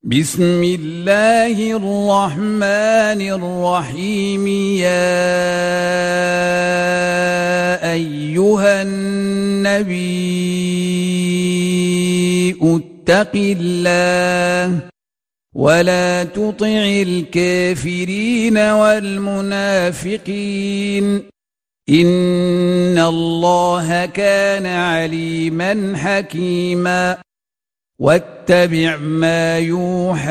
بسم الله الرحمن الرحيم. يا أيها النبي اتق الله ولا تطع الكافرين والمنافقين إن الله كان عليما حكيما. واتبع ما يوحى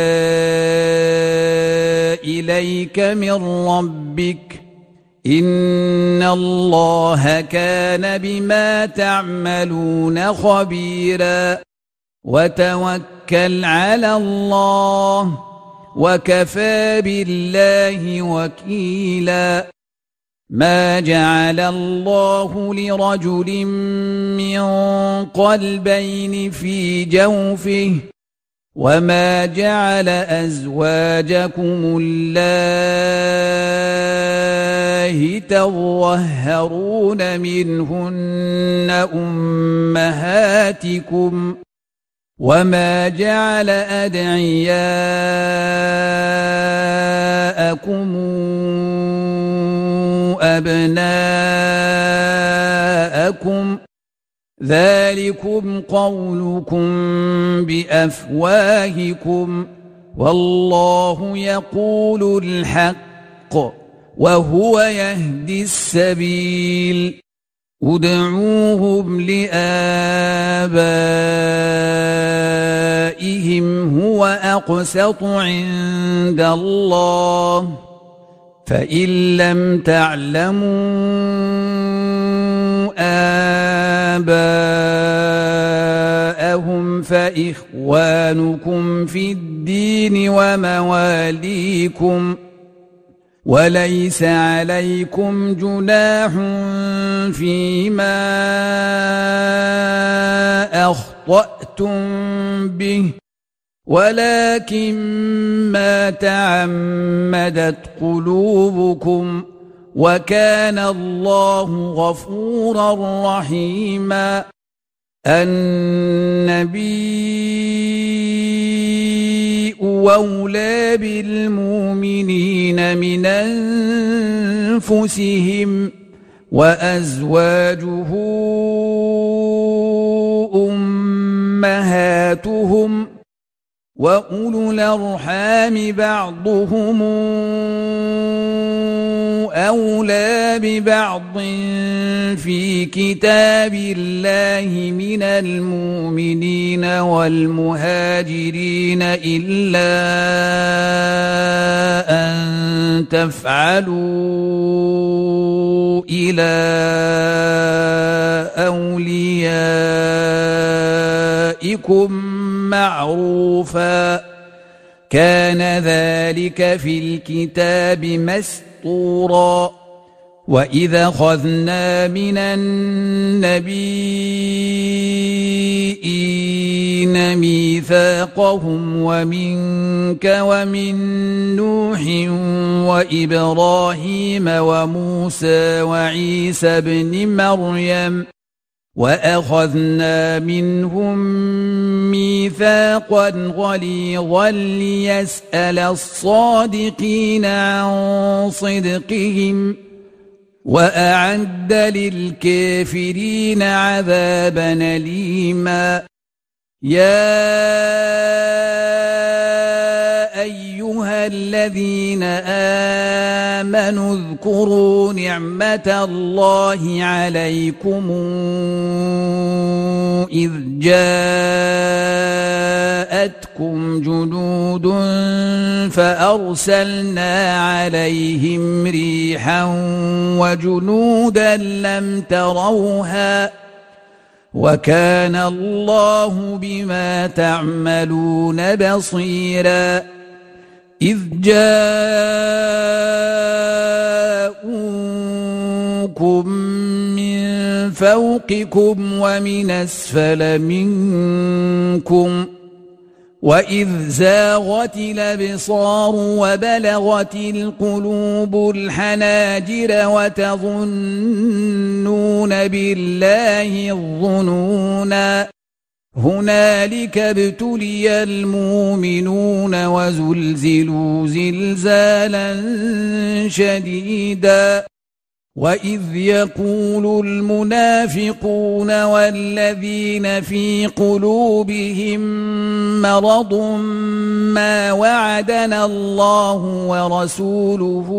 إليك من ربك إن الله كان بما تعملون خبيرا. وتوكل على الله وكفى بالله وكيلا. ما جعل الله لرجل من قلبين في جوفه وما جعل أزواجكم اللائي تظاهرون منهن أمهاتكم وما جعل أدعياءكم أبناءكم ذلكم قولكم بأفواهكم والله يقول الحق وهو يهدي السبيل. ادعوهم لآبائهم هو أقسط عند الله فإن لم تعلموا آباءهم فإخوانكم في الدين ومواليكم وليس عليكم جناح فيما أخطأتم به ولكن ما تعمدت قلوبكم وكان الله غفورا رحيما. النبي أولى بالمؤمنين من أنفسهم وأزواجه أمهاتهم وأولو الأرحام بعضهم أولى ببعض في كتاب الله من المؤمنين والمهاجرين إلا أن تفعلوا إلى أوليائكم معروفا كان ذلك في الكتاب مسطورا. وإذا أخذنا من النبيين ميثاقهم ومنك ومن نوح وإبراهيم وموسى وعيسى بن مريم وأخذنا منهم ميثاقا غليظا ليسأل الصادقين عن صدقهم وأعد للكافرين عذابا أليما. يا أيها الذين آمنوا اذكروا نعمة الله عليكم إذ جاءتكم جنود فأرسلنا عليهم ريحا وجنودا لم تروها وكان الله بما تعملون بصيرا. إذ جاءوكم من فوقكم ومن أسفل منكم وإذ زاغت الأبصار وبلغت القلوب الحناجر وتظنون بالله الظنونا هنالك ابتلي المؤمنون وزلزلوا زلزالا شديدا وإذ يقول المنافقون والذين في قلوبهم مرض ما وعدنا الله ورسوله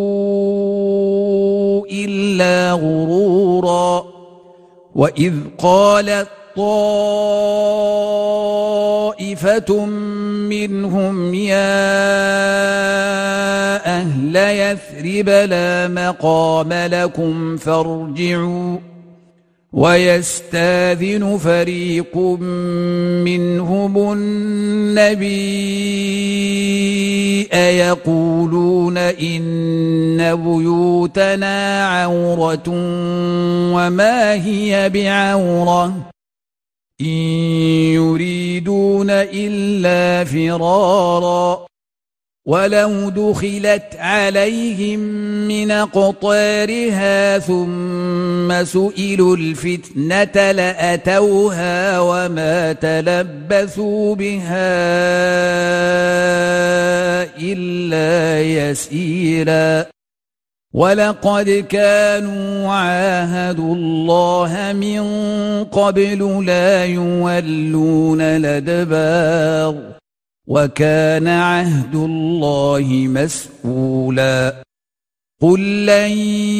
إلا غرورا وإذ قالت طائفة منهم يا أهل يثرب لا مقام لكم فارجعوا ويستاذن فريق منهم النبي يقولون إن بيوتنا عورة وما هي بعورة إن يريدون إلا فرارا ولو دخلت عليهم من أقطارها ثم سئلوا الفتنة لأتوها وما تلبثوا بها إلا يسيرا ولقد كانوا عاهدوا الله من قبل لا يولون الأدبار وكان عهد الله مسؤولا قل لن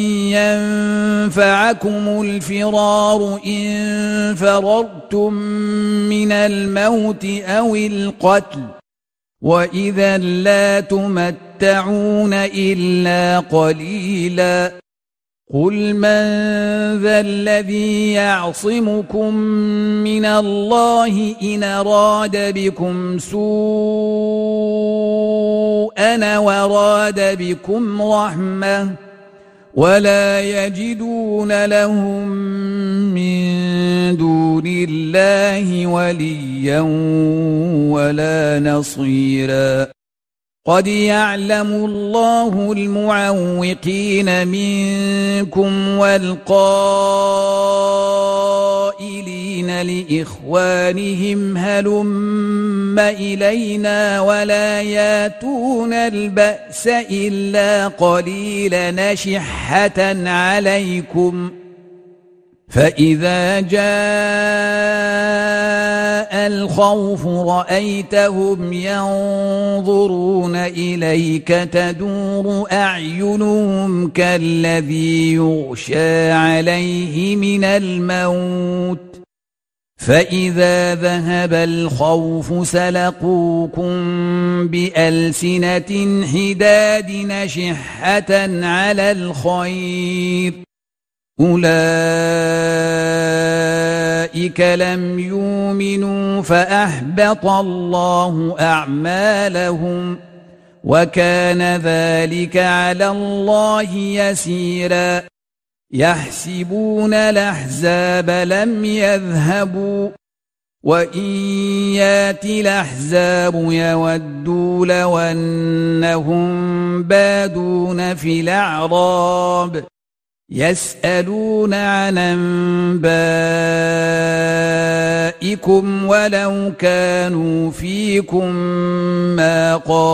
ينفعكم الفرار إن فررتم من الموت أو القتل وإذا لا تمتعون إلا قليلا قل من ذا الذي يعصمكم من الله إن أراد بكم سوءا وراد بكم رحمة ولا يجدون لهم من دون الله وليا ولا نصيرا قد يعلم الله المعوقين منكم والقائلين لإخوانهم هلم إلينا ولا ياتون البأس إلا قليلا نشحة عليكم فإذا جاء الخوف رأيتهم ينظرون إليك تدور أعينهم كالذي يغشى عليه من الموت فإذا ذهب الخوف سلقوكم بألسنة حداد نشحة على الخير أولئك لم يؤمنوا فأحبط الله أعمالهم وكان ذلك على الله يسيرا يحسبون الأحزاب لم يذهبوا وإن ياتي الأحزاب يودوا لو أنهم بادون في الأعراب يسألون عن أنبائكم ولو كانوا فيكم ما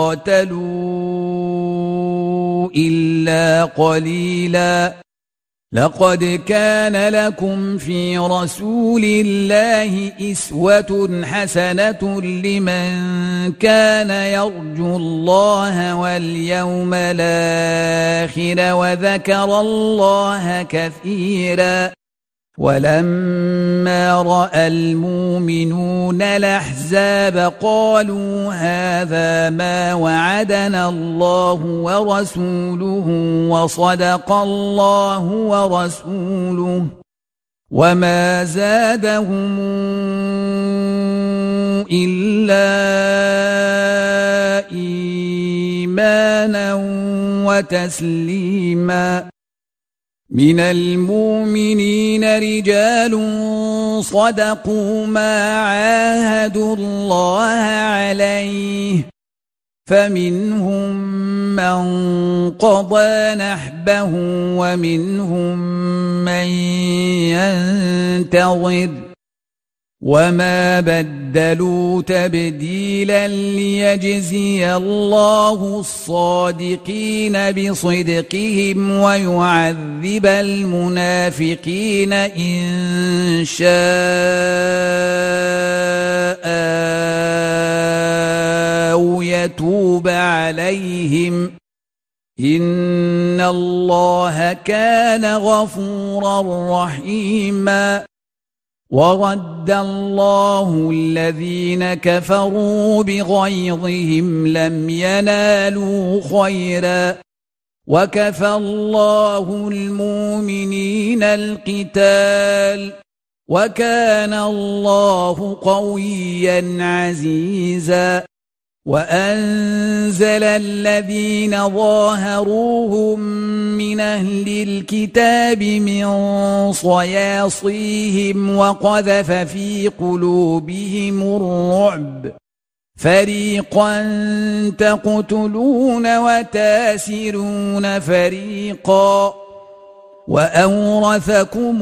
قاتلوا إلا قليلا لقد كان لكم في رسول الله أسوة حسنة لمن كان يرجو الله واليوم الآخر وذكر الله كثيرا ولما رأى المؤمنون الأحزاب قالوا هذا ما وعدنا الله ورسوله وصدق الله ورسوله وما زادهم إلا إيمانا وتسليما من المؤمنين رجال صدقوا ما عاهدوا الله عليه فمنهم من قضى نحبه ومنهم من ينتظر وما بدلوا تبديلا ليجزي الله الصادقين بصدقهم ويعذب المنافقين إن شاء أو يتوب عليهم إن الله كان غفورا رحيما ورد الله الذين كفروا بغيظهم لم ينالوا خيرا وكفى الله المؤمنين القتال وكان الله قويا عزيزا وأنزل الذين ظاهروهم من أهل الكتاب من صياصيهم وقذف في قلوبهم الرعب فريقا تقتلون وتاسرون فريقا وأورثكم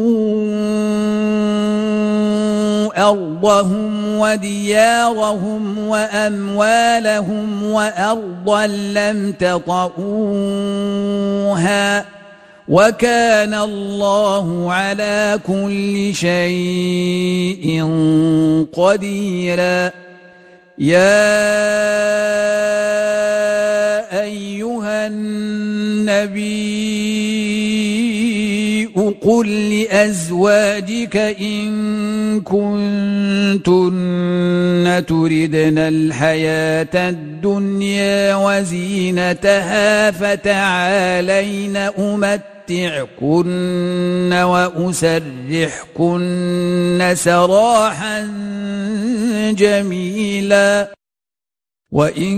أرضهم وديارهم وأموالهم وأرضا لم تطئوها وكان الله على كل شيء قديرا يا أيها النبي قل لأزواجك إن كنتن تردن الحياة الدنيا وزينتها فتعالين أمتعكن وأسرحكن سراحا جميلا وإن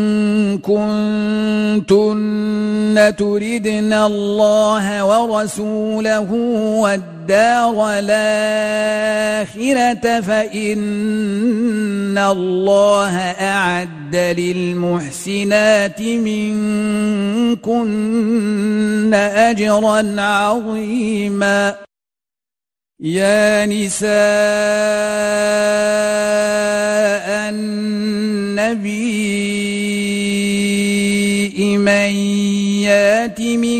كنتن تردن الله ورسوله والدار الآخرة فإن الله أعد للمحسنات منكن أجرا عظيما يا نساء النبي من يات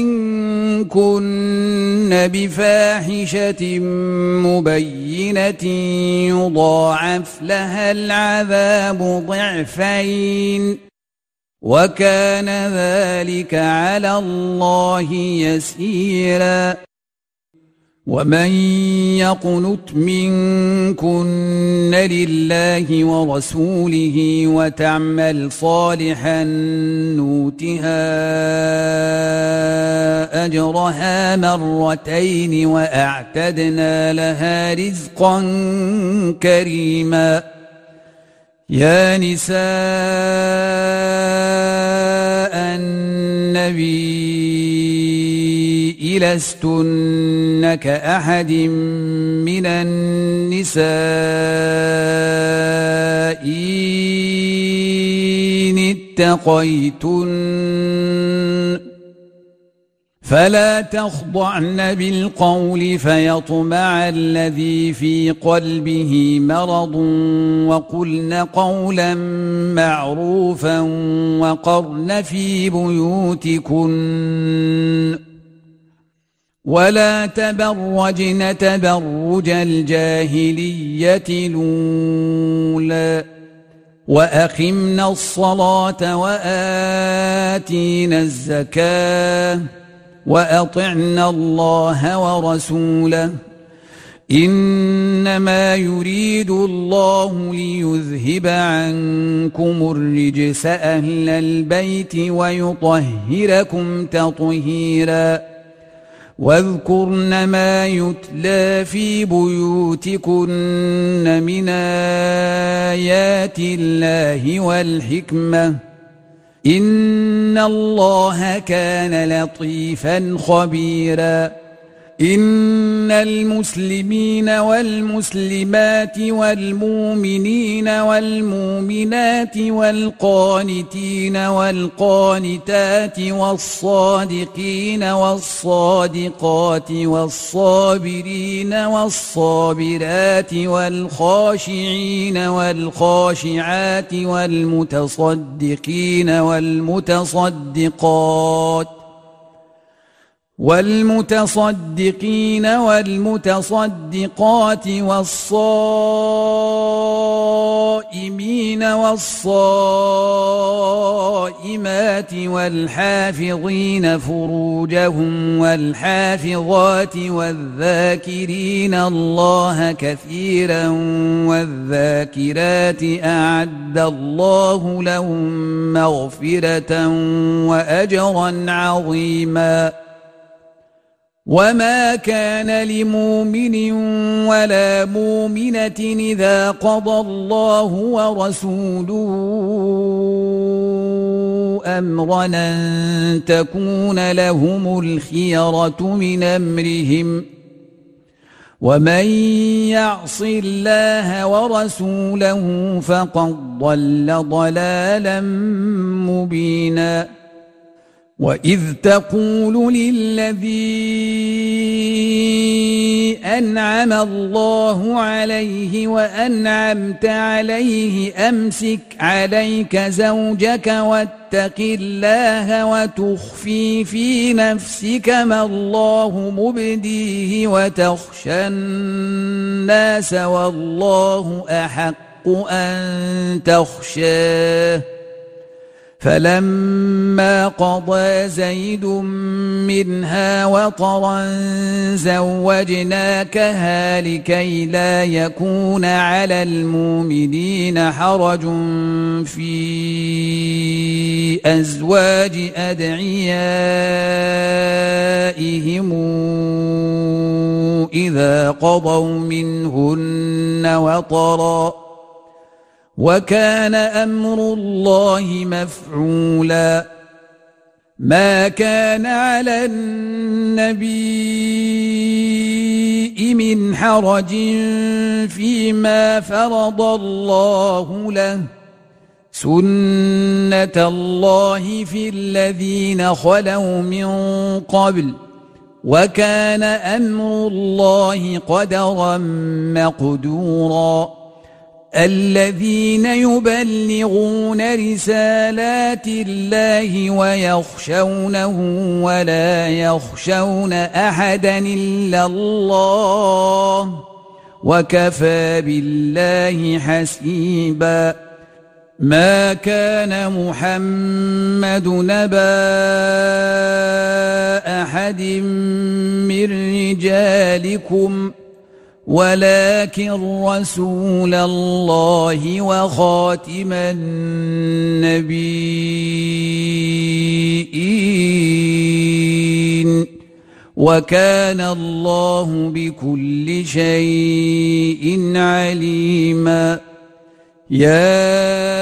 منكن بفاحشة مبينة يضاعف لها العذاب ضعفين وكان ذلك على الله يسيرا ومن يقنت منكن لله ورسوله وتعمل صالحا نؤتها أجرها مرتين وأعتدنا لها رزقا كريما يا نساء النبي لستن كأحد من النساء إن اتقيتن فلا تخضعن بالقول فيطمع الذي في قلبه مرض وقلن قولا معروفا وقرن في بيوتكن ولا تبرجن تبرج الجاهلية الأولى وأقمنا الصلاة وآتينا الزكاة وأطعنا الله ورسوله إنما يريد الله ليذهب عنكم الرجس أهل البيت ويطهركم تطهيرا واذكرن ما يتلى في بيوتكن من آيات الله والحكمة إن الله كان لطيفا خبيرا إن المسلمين والمسلمات والمؤمنين والمؤمنات والقانتين والقانتات والصادقين والصادقات والصابرين والصابرات والخاشعين والخاشعات والمتصدقين والمتصدقين والمتصدقات والصائمين والصائمات والحافظين فروجهم والحافظات والذاكرين الله كثيرا والذاكرات أعد الله لهم مغفرة وأجرا عظيما وما كان لمؤمن ولا مؤمنة إذا قضى الله ورسوله أمرا أن تكون لهم الخيرة من أمرهم ومن يعص الله ورسوله فقد ضل ضلالا مبينا وإذ تقول للذي أنعم الله عليه وأنعمت عليه أمسك عليك زوجك واتق الله وتخفي في نفسك ما الله مبديه وتخشى الناس والله أحق أن تخشاه فلما قضى زيد منها وطرا زوجناكها لكي لا يكون على المؤمنين حرج في أزواج أدعيائهم إذا قضوا منهن وطرا وكان أمر الله مفعولا ما كان على النبي من حرج فيما فرض الله له سنة الله في الذين خلوا من قبل وكان أمر الله قدرا مقدورا الذين يبلغون رسالات الله ويخشونه ولا يخشون أحدا إلا الله وكفى بالله حسيبا ما كان محمد نبا أحد من رجالكم ولكن رسول الله وخاتم النبيين وكان الله بكل شيء عليما يا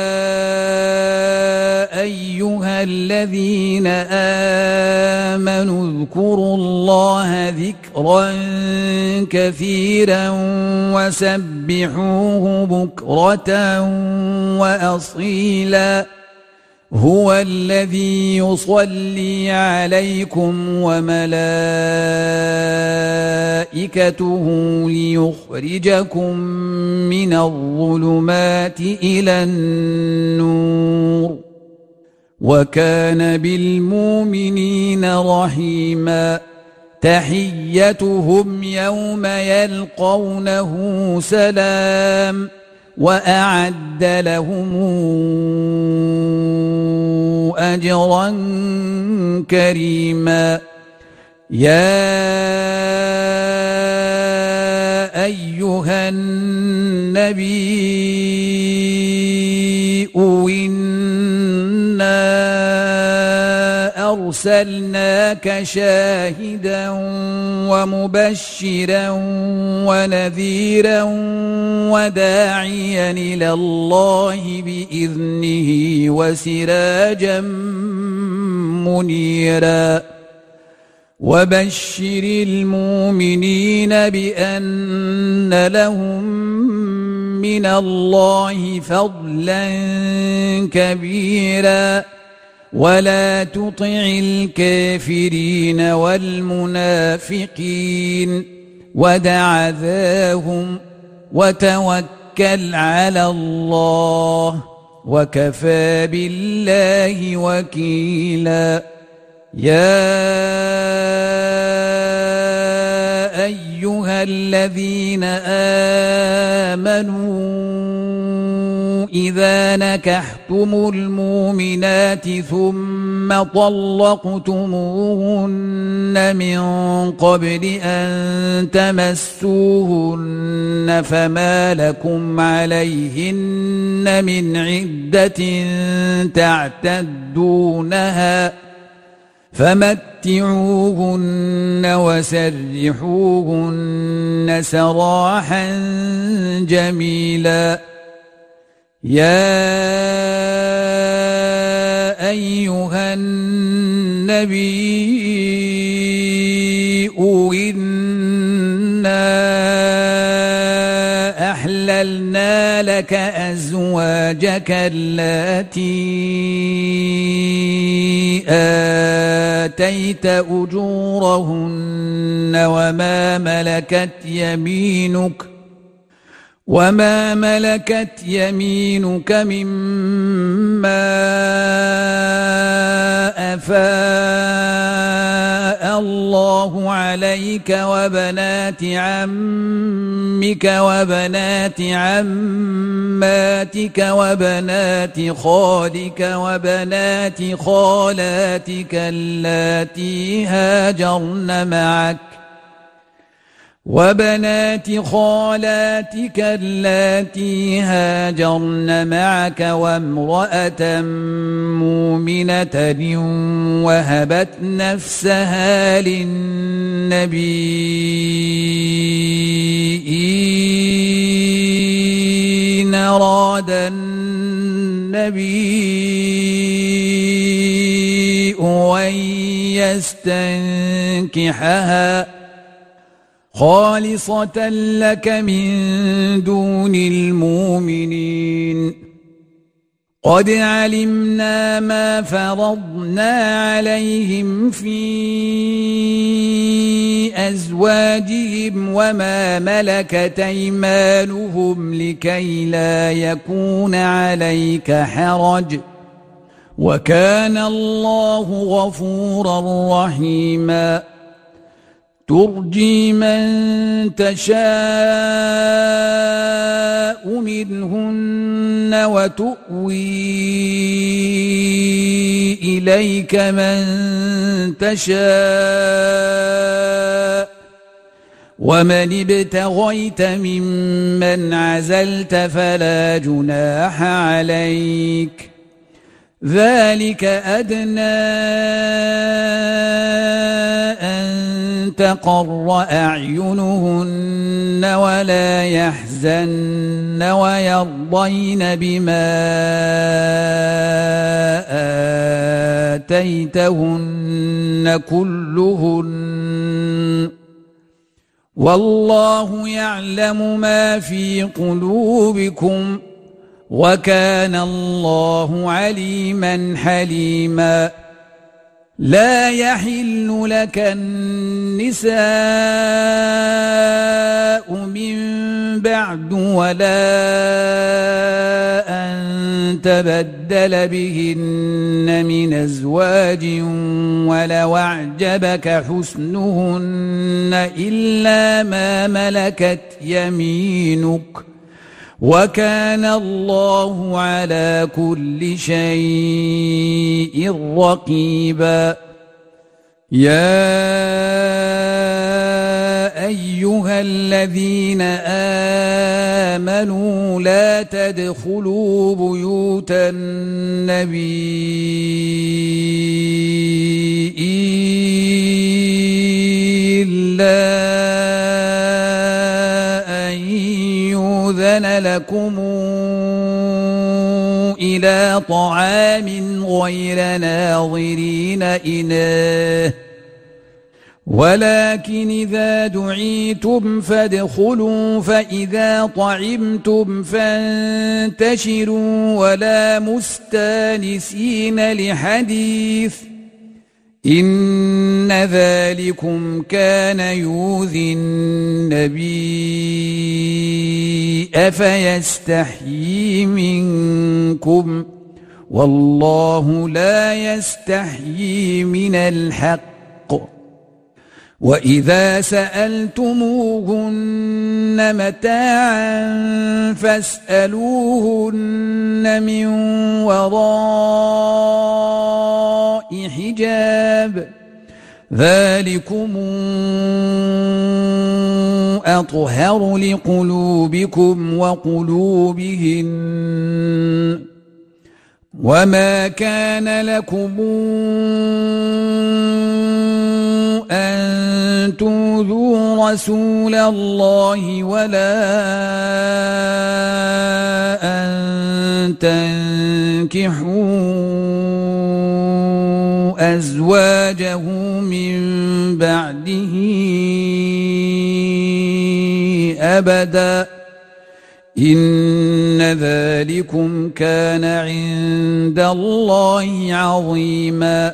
أيها الذين آمنوا اذكروا الله ذكرا كثيرا وسبحوه بكرة وأصيلا هو الذي يصلي عليكم وملائكته ليخرجكم من الظلمات إلى النور وكان بالمؤمنين رحيما تحيتهم يوم يلقونه سلام وأعد لهم أجرا كريما يا أيها النبي إنا أرسلناك شاهدا ومبشرا ونذيرا وداعيا إلى الله بإذنه وسراجا منيرا وبشر المؤمنين بأن لهم من الله فضلا كبيرا ولا تطع الكافرين والمنافقين ودع ذاهم وتوكل على الله وكفى بالله وكيلا يا أيها الذين آمنوا إذا نكحتم المؤمنات ثم طلقتموهن من قبل أن تمسوهن فما لكم عليهن من عدة تعتدونها فمتعوهن وسرحوهن سراحا جميلا يا أيها النبي إنا أحللنا لك أزواجك اللاتي آتيت أجورهن وما ملكت يمينك مما أفاء الله عليك وبنات عمك وبنات عماتك وبنات خالك وبنات خالاتك اللاتي هاجرن معك وامرأة مؤمنة وهبت نفسها للنبي إن أراد النبي أن يستنكحها خالصة لك من دون المؤمنين قد علمنا ما فرضنا عليهم في أزواجهم وما ملكت أيمانهم لكي لا يكون عليك حرج وكان الله غفورا رحيما ترجي من تشاء منهن وتؤوي إليك من تشاء ومن ابتغيت ممن عزلت فلا جناح عليك ذلك أدنى أن تقر أعينهن ولا يحزن ويرضين بما آتيتهن كلهن والله يعلم ما في قلوبكم وكان الله عليما حليما لا يحل لك النساء من بعد ولا أن تبدل بهن من أزواج ولو أعجبك حسنهن إلا ما ملكت يمينك وكان الله على كل شيء رقيبا يا أيها الذين آمنوا لا تدخلوا بيوت النبي إلا أن يؤذن لكم إلى طعام غير ناظرين إناه ولكن إذا دعيتم فادخلوا فإذا طعمتم فانتشروا ولا مستانسين لحديث إن ذلكم كان يؤذي النبي فيستحيي منكم والله لا يستحيي من الحق وإذا سألتموهن متاعا فاسألوهن من وراء حجاب ذلكم أطهر لقلوبكم وقلوبهن وما كان لكم أن تؤذوا رسول الله ولا أن تنكحوا أزواجه من بعده أبدا إن ذلكم كان عند الله عظيما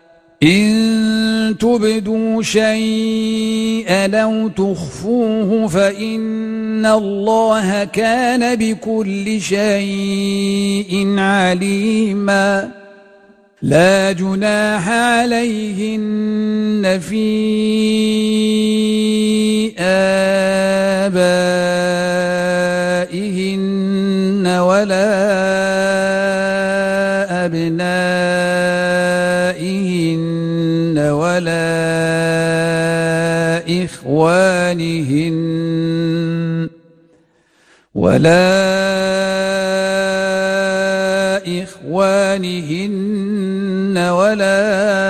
إن تبدوا شيئا أو تخفوه فإن الله كان بكل شيء عليما لا جناح عليهن في آبائهن ولا أبنائهن ولا إخوانهن ولا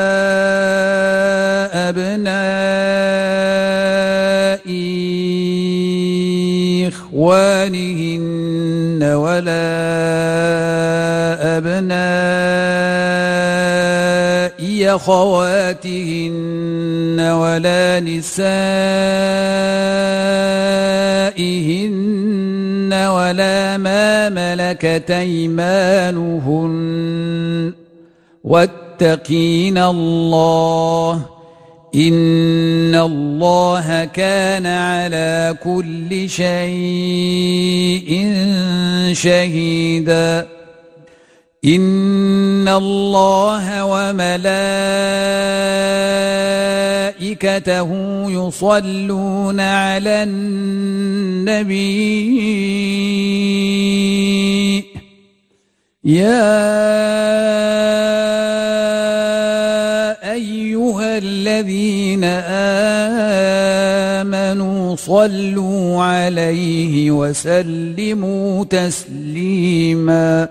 أبناء إخوانهن ولا أبناء أخواتهن ولا نسائهن ولا ما ملكت أيمانهن واتقين الله إن الله كان على كل شيء شهيدا إن الله وملائكته يصلون على النبي يا أيها الذين آمنوا صلوا عليه وسلموا تسليما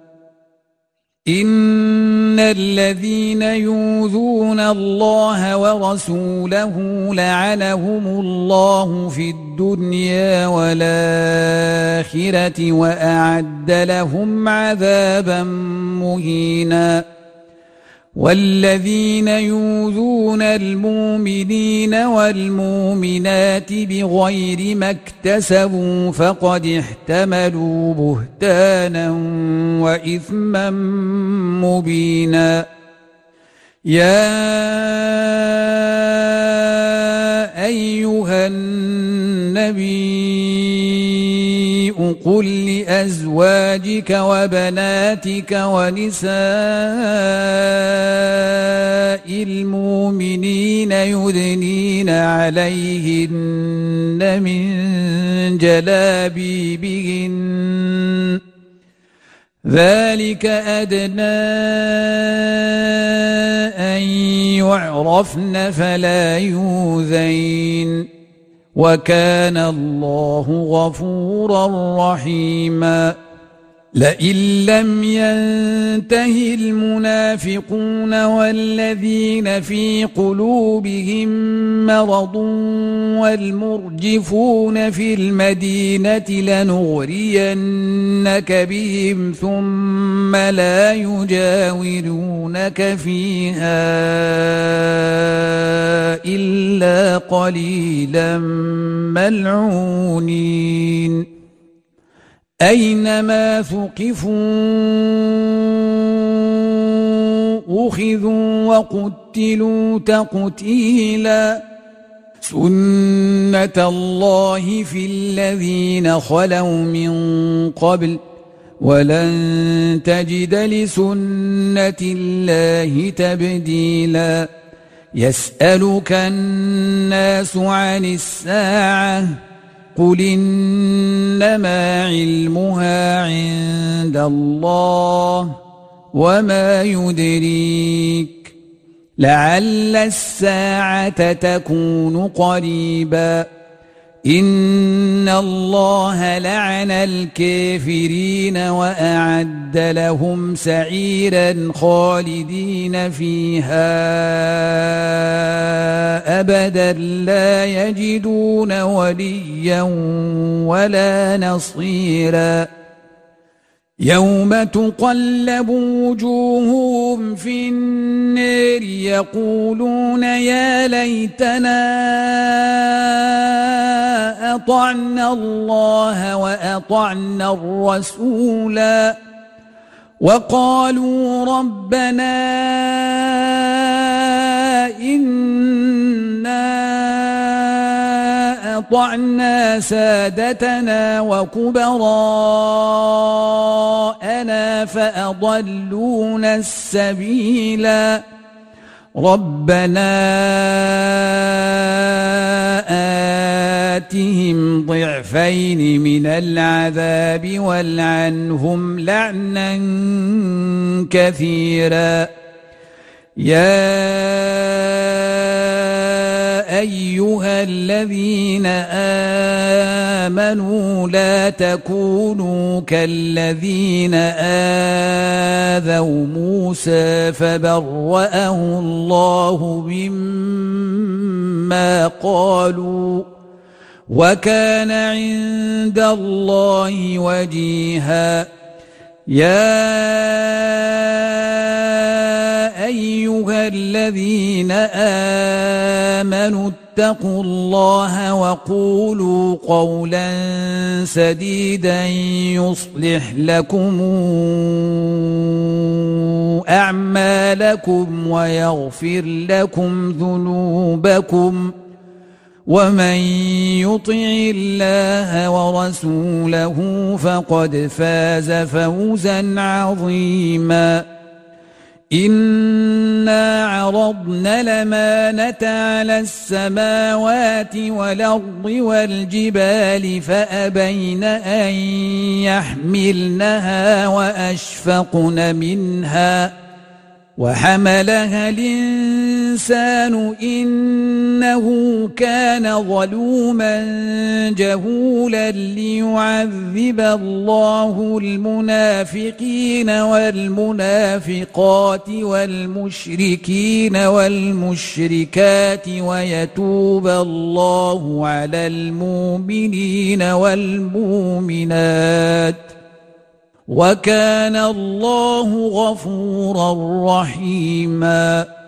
إن الذين يؤذون الله ورسوله لعنهم الله في الدنيا والآخرة وأعد لهم عذابا مهينا والذين يؤذون المؤمنين والمؤمنات بغير ما اكتسبوا فقد احتملوا بهتانا وإثما مبينا يا أيها النبي قل لأزواجك وبناتك ونساء المؤمنين يدنين عليهن من جلابيبهن ذلك أدنى أن يعرفن فلا يؤذين وكان الله غفورا رحيما لئن لم ينته المنافقون والذين في قلوبهم مرض والمرجفون في المدينة لنغرينك بهم ثم لا يجاورونك فيها إلا قليلا ملعونين أينما ثقفوا أخذوا وقتلوا تقتيلا سنة الله في الذين خلوا من قبل ولن تجد لسنة الله تبديلا يسألك الناس عن الساعة قل إنما علمها عند الله وما يدريك لعل الساعة تكون قريبا إن الله لعن الكافرين وأعد لهم سعيرا خالدين فيها أبدا لا يجدون وليا ولا نصيرا يوم تقلب وجوههم في النار يقولون يا ليتنا أطعنا الله وأطعنا الرسولا وقالوا ربنا إنا أطعنا سادتنا وكبراءنا فأضلونا السبيلا ربنا آتهم ضعفين من العذاب والعنهم لعنا كثيرا يا أيها الذين آمنوا لا تكونوا كالذين آذوا موسى فبرأه الله مما قالوا وكان عند الله وجيها يا أيها الذين آمنوا اتقوا الله وقولوا قولا سديدا يصلح لكم أعمالكم ويغفر لكم ذنوبكم ومن يطع الله ورسوله فقد فاز فوزا عظيما إنا عرضنا الأمانة على السماوات والأرض والجبال فأبين أن يحملنها وأشفقن منها وحملها الإنسان إنه كان ظلوما جهولا ليعذب الله المنافقين والمنافقات والمشركين والمشركات ويتوب الله على المؤمنين والمؤمنات وكان الله غفورا رحيما